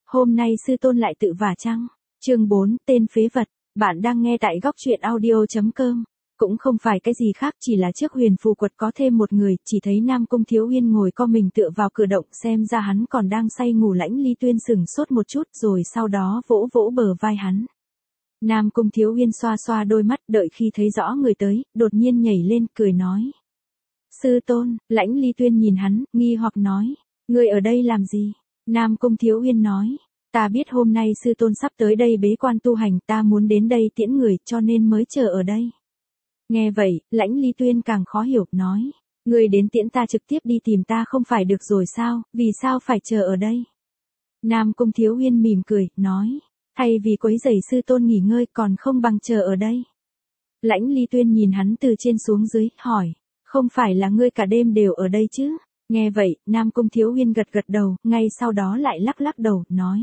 Hôm nay sư tôn lại tự vả chăng? Chương 4, tên phế vật. Bạn đang nghe tại góc truyện audio.com. Cũng không phải cái gì khác, chỉ là trước huyền phù quật có thêm một người, chỉ thấy Nam Cung Thiếu Uyên ngồi co mình tựa vào cửa động, xem ra hắn còn đang say ngủ. Lãnh Ly Tuyên sửng sốt một chút rồi sau đó vỗ vỗ bờ vai hắn. Nam Cung Thiếu Uyên xoa xoa đôi mắt, đợi khi thấy rõ người tới, đột nhiên nhảy lên cười nói. Sư tôn. Lãnh Ly Tuyên nhìn hắn, nghi hoặc nói. Ngươi ở đây làm gì? Nam Cung Thiếu Uyên nói. Ta biết hôm nay sư tôn sắp tới đây bế quan tu hành, ta muốn đến đây tiễn người cho nên mới chờ ở đây. Nghe vậy, Lãnh Ly Tuyên càng khó hiểu, nói. Ngươi đến tiễn ta trực tiếp đi tìm ta không phải được rồi sao, vì sao phải chờ ở đây? Nam Cung Thiếu Uyên mỉm cười, nói. Thay vì quấy rầy sư tôn nghỉ ngơi còn không bằng chờ ở đây. Lãnh Ly Tuyên nhìn hắn từ trên xuống dưới, hỏi. Không phải là ngươi cả đêm đều ở đây chứ? Nghe vậy, Nam Cung Thiếu Uyên gật gật đầu, ngay sau đó lại lắc lắc đầu, nói.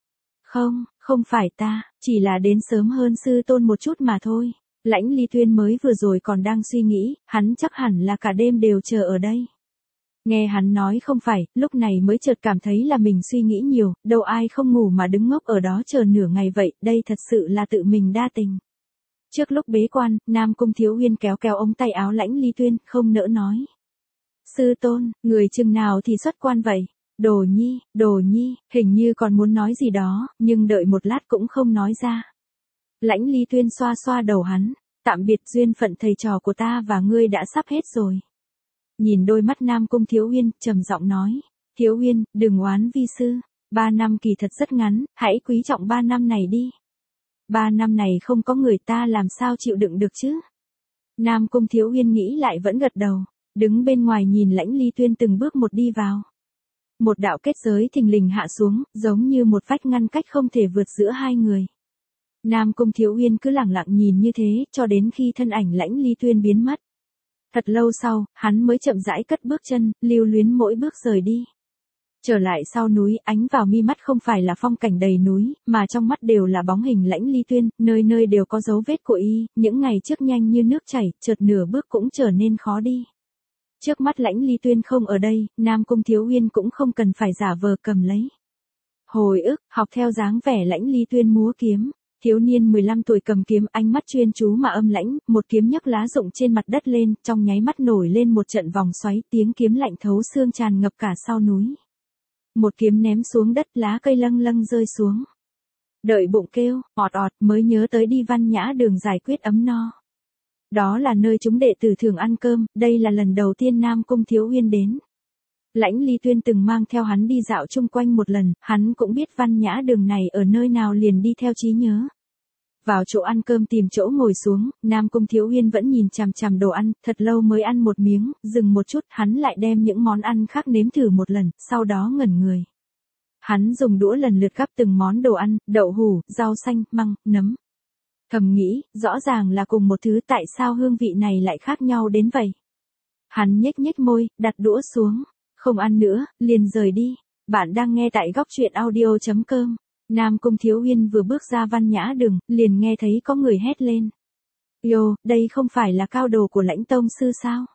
Không phải ta, chỉ là đến sớm hơn sư tôn một chút mà thôi. Lãnh Ly Tuyên mới vừa rồi còn đang suy nghĩ, hắn chắc hẳn là cả đêm đều chờ ở đây. Nghe hắn nói không phải, lúc này mới chợt cảm thấy là mình suy nghĩ nhiều, đâu ai không ngủ mà đứng ngốc ở đó chờ nửa ngày vậy, đây thật sự là tự mình đa tình. Trước lúc bế quan, Nam Cung Thiếu Uyên kéo kéo ống tay áo Lãnh Ly Tuyên, không nỡ nói. Sư tôn, người chừng nào thì xuất quan vậy? Đồ nhi, hình như còn muốn nói gì đó, nhưng đợi một lát cũng không nói ra. Lãnh Ly Tuyên xoa xoa đầu hắn, tạm biệt, duyên phận thầy trò của ta và ngươi đã sắp hết rồi. Nhìn đôi mắt Nam Cung Thiếu Uyên, trầm giọng nói, Thiếu Uyên, đừng oán vi sư, 3 năm kỳ thật rất ngắn, hãy quý trọng 3 năm này đi. 3 năm này không có người ta làm sao chịu đựng được chứ? Nam Cung Thiếu Uyên nghĩ lại vẫn gật đầu, đứng bên ngoài nhìn Lãnh Ly Tuyên từng bước một đi vào. Một đạo kết giới thình lình hạ xuống, giống như một vách ngăn cách không thể vượt giữa hai người. Nam Cung Thiếu Uyên cứ lẳng lặng nhìn như thế, cho đến khi thân ảnh Lãnh Ly Tuyên biến mất. Thật lâu sau, hắn mới chậm rãi cất bước chân, lưu luyến mỗi bước rời đi. Trở lại sau núi, ánh vào mi mắt không phải là phong cảnh đầy núi, mà trong mắt đều là bóng hình Lãnh Ly Tuyên, nơi nơi đều có dấu vết của y, những ngày trước nhanh như nước chảy, chợt nửa bước cũng trở nên khó đi. Trước mắt Lãnh Ly Tuyên không ở đây, Nam Cung Thiếu Uyên cũng không cần phải giả vờ cầm lấy. Hồi ức, học theo dáng vẻ Lãnh Ly Tuyên múa kiếm. Thiếu niên 15 tuổi cầm kiếm, ánh mắt chuyên chú mà âm lãnh, một kiếm nhấc lá rụng trên mặt đất lên, trong nháy mắt nổi lên một trận vòng xoáy, tiếng kiếm lạnh thấu xương tràn ngập cả sau núi. Một kiếm ném xuống đất, lá cây lâng lâng rơi xuống. Đợi bụng kêu, ọt ọt, mới nhớ tới đi Văn Nhã Đường giải quyết ấm no. Đó là nơi chúng đệ tử thường ăn cơm, đây là lần đầu tiên Nam Cung Thiếu Uyên đến. Lãnh Ly Tuyên từng mang theo hắn đi dạo chung quanh một lần, hắn cũng biết Văn Nhã Đường này ở nơi nào liền đi theo trí nhớ. Vào chỗ ăn cơm tìm chỗ ngồi xuống, Nam Cung Thiếu Uyên vẫn nhìn chằm chằm đồ ăn, thật lâu mới ăn một miếng, dừng một chút, hắn lại đem những món ăn khác nếm thử một lần, sau đó ngẩn người. Hắn dùng đũa lần lượt gắp từng món đồ ăn, đậu hủ, rau xanh, măng, nấm. Thầm nghĩ, rõ ràng là cùng một thứ, tại sao hương vị này lại khác nhau đến vậy? Hắn nhếch nhếch môi, đặt đũa xuống, không ăn nữa, liền rời đi. Bạn đang nghe tại góc truyện audio.com. Nam Cung Thiếu Uyên vừa bước ra Văn Nhã Đường, liền nghe thấy có người hét lên. Yo, đây không phải là cao đồ của Lãnh tông sư sao?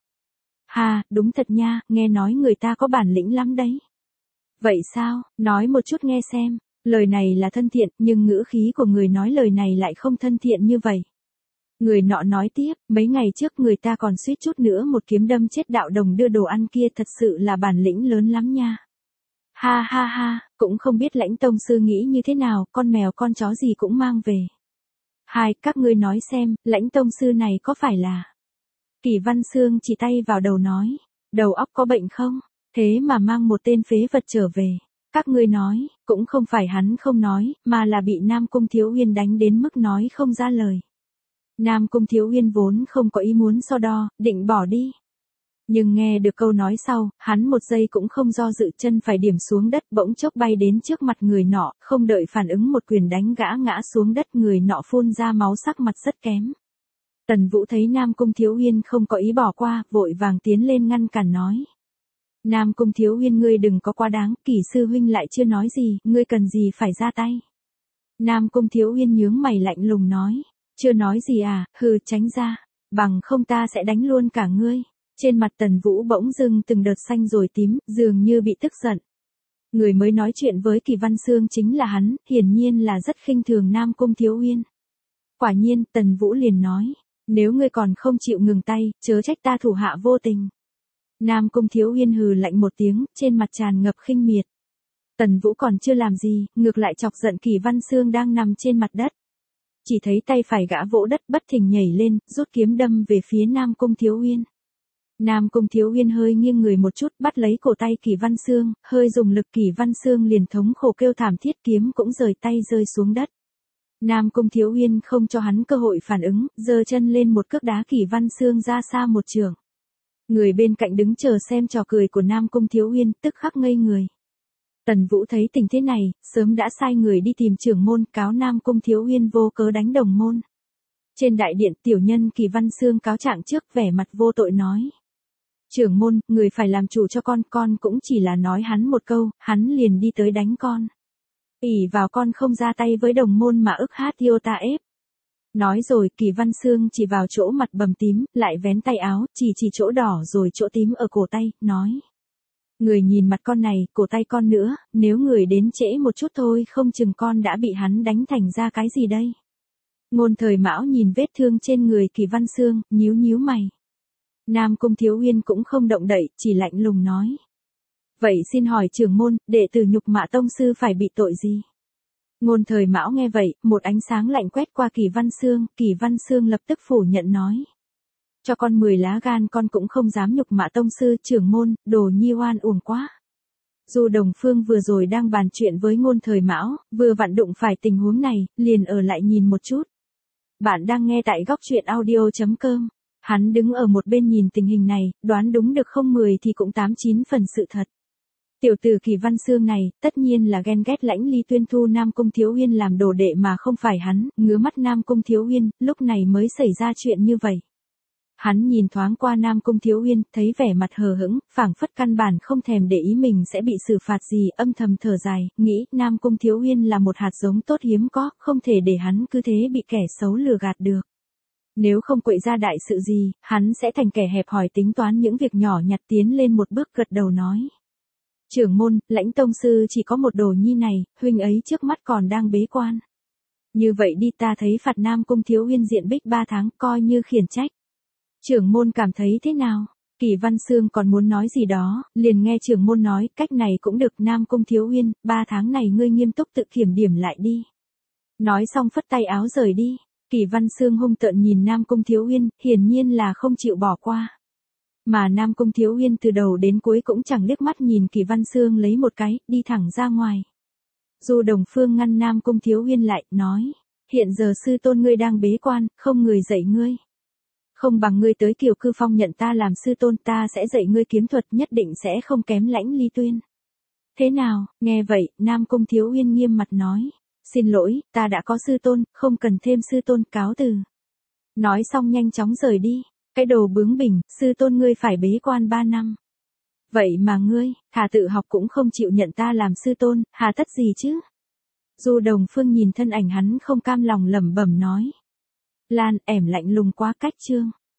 Hà, đúng thật nha, nghe nói người ta có bản lĩnh lắm đấy. Vậy sao, nói một chút nghe xem. Lời này là thân thiện, nhưng ngữ khí của người nói lời này lại không thân thiện như vậy. Người nọ nói tiếp, mấy ngày trước người ta còn suýt chút nữa một kiếm đâm chết đạo đồng đưa đồ ăn kia, thật sự là bản lĩnh lớn lắm nha. Ha ha ha, cũng không biết Lãnh tông sư nghĩ như thế nào, con mèo con chó gì cũng mang về. Hai, các ngươi nói xem, Lãnh tông sư này có phải là... Kỷ Văn Xương chỉ tay vào đầu nói, đầu óc có bệnh không, thế mà mang một tên phế vật trở về. Các ngươi nói, cũng không phải hắn không nói, mà là bị Nam Cung Thiếu Uyên đánh đến mức nói không ra lời. Nam Cung Thiếu Uyên vốn không có ý muốn so đo, định bỏ đi. Nhưng nghe được câu nói sau, hắn một giây cũng không do dự, chân phải điểm xuống đất, bỗng chốc bay đến trước mặt người nọ, không đợi phản ứng một quyền đánh gã ngã xuống đất, người nọ phun ra máu, sắc mặt rất kém. Tần Vũ thấy Nam Cung Thiếu Uyên không có ý bỏ qua, vội vàng tiến lên ngăn cản nói. Nam Cung Thiếu Uyên, ngươi đừng có quá đáng, Kỷ sư huynh lại chưa nói gì, ngươi cần gì phải ra tay. Nam Cung Thiếu Uyên nhướng mày lạnh lùng nói, chưa nói gì à, hừ, tránh ra, bằng không ta sẽ đánh luôn cả ngươi. Trên mặt Tần Vũ bỗng dưng từng đợt xanh rồi tím, dường như bị tức giận. Người mới nói chuyện với Kỳ Văn Xương chính là hắn, hiển nhiên là rất khinh thường Nam Cung Thiếu Uyên. Quả nhiên, Tần Vũ liền nói, nếu ngươi còn không chịu ngừng tay, chớ trách ta thủ hạ vô tình. Nam Cung Thiếu Uyên hừ lạnh một tiếng, trên mặt tràn ngập khinh miệt. Tần Vũ còn chưa làm gì, ngược lại chọc giận Kỳ Văn Xương đang nằm trên mặt đất. Chỉ thấy tay phải gã vỗ đất bất thình nhảy lên, rút kiếm đâm về phía Nam Cung Thiếu Uyên. Nam Cung Thiếu Uyên hơi nghiêng người một chút, bắt lấy cổ tay Kỳ Văn Xương, hơi dùng lực, Kỳ Văn Xương liền thống khổ kêu thảm thiết, kiếm cũng rời tay rơi xuống đất. Nam Cung Thiếu Uyên không cho hắn cơ hội phản ứng, giơ chân lên một cước đá Kỳ Văn Xương ra xa một trường. Người bên cạnh đứng chờ xem trò cười của Nam Cung Thiếu Uyên, tức khắc ngây người. Tần Vũ thấy tình thế này, sớm đã sai người đi tìm trưởng môn, cáo Nam Cung Thiếu Uyên vô cớ đánh đồng môn. Trên đại điện, tiểu nhân Kỳ Văn Xương cáo trạng trước, vẻ mặt vô tội nói. Trưởng môn, người phải làm chủ cho con cũng chỉ là nói hắn một câu, hắn liền đi tới đánh con. Ỷ vào con không ra tay với đồng môn mà ức hát yêu ta ép. Nói rồi, Kỳ Văn Xương chỉ vào chỗ mặt bầm tím, lại vén tay áo, chỉ chỗ đỏ rồi chỗ tím ở cổ tay, nói. Người nhìn mặt con này, cổ tay con nữa, nếu người đến trễ một chút thôi không chừng con đã bị hắn đánh thành ra cái gì đây. Ngôn Thời Mão nhìn vết thương trên người Kỳ Văn Xương, nhíu mày. Nam Cung Thiếu Uyên cũng không động đậy, chỉ lạnh lùng nói. Vậy xin hỏi trưởng môn, đệ tử nhục mạ tông sư phải bị tội gì? Ngôn Thời Mão nghe vậy, một ánh sáng lạnh quét qua Kỳ Văn Xương lập tức phủ nhận nói. Cho con 10 lá gan con cũng không dám nhục mạ tông sư, trưởng môn, đồ nhi oan uổng quá. Du Đồng Phương vừa rồi đang bàn chuyện với Ngôn Thời Mão, vừa vặn đụng phải tình huống này, liền ở lại nhìn một chút. Bạn đang nghe tại góc truyện audio.com. Hắn đứng ở một bên nhìn tình hình này, đoán đúng được không 10 thì cũng 8-9 phần sự thật. Tiểu tử Kỳ Văn Xương này, tất nhiên là ghen ghét Lãnh Ly Tuyên thu Nam Cung Thiếu Uyên làm đồ đệ mà không phải hắn, ngứa mắt Nam Cung Thiếu Uyên, lúc này mới xảy ra chuyện như vậy. Hắn nhìn thoáng qua Nam Cung Thiếu Uyên, thấy vẻ mặt hờ hững, phảng phất căn bản không thèm để ý mình sẽ bị xử phạt gì, âm thầm thở dài, nghĩ Nam Cung Thiếu Uyên là một hạt giống tốt hiếm có, không thể để hắn cứ thế bị kẻ xấu lừa gạt được. Nếu không quậy ra đại sự gì, hắn sẽ thành kẻ hẹp hòi tính toán những việc nhỏ nhặt, tiến lên một bước gật đầu nói. Trưởng môn, Lãnh tông sư chỉ có một đồ nhi này, huynh ấy trước mắt còn đang bế quan. Như vậy đi, ta thấy phạt Nam Cung Thiếu Uyên diện bích 3 tháng, coi như khiển trách. Trưởng môn cảm thấy thế nào? Kỳ Văn Xương còn muốn nói gì đó, liền nghe trưởng môn nói, cách này cũng được. Nam Cung Thiếu Uyên, 3 tháng này ngươi nghiêm túc tự kiểm điểm lại đi. Nói xong phất tay áo rời đi. Kỳ Văn Xương hung tợn nhìn Nam Cung Thiếu Uyên, hiển nhiên là không chịu bỏ qua. Mà Nam Cung Thiếu Uyên từ đầu đến cuối cũng chẳng liếc mắt nhìn Kỳ Văn Xương lấy một cái, đi thẳng ra ngoài. Du Đồng Phương ngăn Nam Cung Thiếu Uyên lại, nói, hiện giờ sư tôn ngươi đang bế quan, không người dạy ngươi. Không bằng ngươi tới Kiều Cư Phong nhận ta làm sư tôn, ta sẽ dạy ngươi kiếm thuật, nhất định sẽ không kém Lãnh Ly Tuyên. Thế nào? Nghe vậy, Nam Cung Thiếu Uyên nghiêm mặt nói. Xin lỗi, ta đã có sư tôn, không cần thêm sư tôn, cáo từ. Nói xong nhanh chóng rời đi. Cái đồ bướng bỉnh, sư tôn ngươi phải bế quan 3 năm. Vậy mà ngươi, thà tự học cũng không chịu nhận ta làm sư tôn, hà tất gì chứ? Du Đồng Phương nhìn thân ảnh hắn không cam lòng lẩm bẩm nói. Lan, ẻm lạnh lùng quá cách chương.